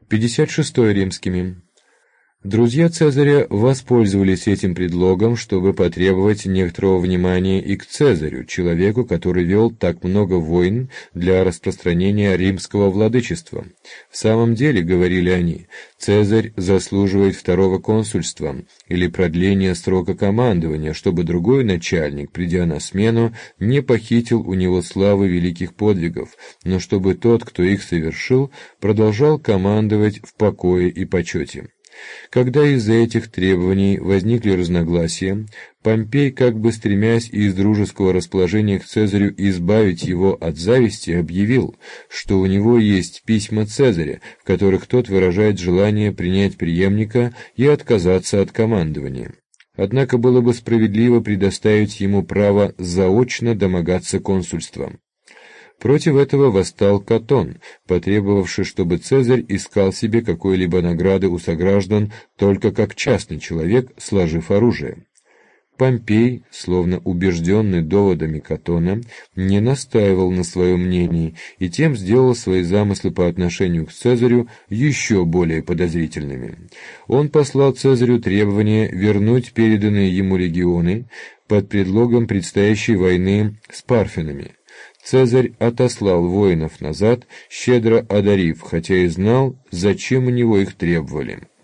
56 римскими. Друзья Цезаря воспользовались этим предлогом, чтобы потребовать некоторого внимания и к Цезарю, человеку, который вел так много войн для распространения римского владычества. В самом деле, говорили они, Цезарь заслуживает второго консульства или продления срока командования, чтобы другой начальник, придя на смену, не похитил у него славы великих подвигов, но чтобы тот, кто их совершил, продолжал командовать в покое и почете. Когда из-за этих требований возникли разногласия, Помпей, как бы стремясь из дружеского расположения к Цезарю избавить его от зависти, объявил, что у него есть письма Цезаря, в которых тот выражает желание принять преемника и отказаться от командования. Однако было бы справедливо предоставить ему право заочно домогаться консульства. Против этого восстал Катон, потребовавший, чтобы Цезарь искал себе какой-либо награды у сограждан только как частный человек, сложив оружие. Помпей, словно убежденный доводами Катона, не настаивал на своем мнении и тем сделал свои замыслы по отношению к Цезарю еще более подозрительными. Он послал Цезарю требование вернуть переданные ему легионы под предлогом предстоящей войны с парфянами. Цезарь отослал воинов назад, щедро одарив, хотя и знал, зачем у него их требовали.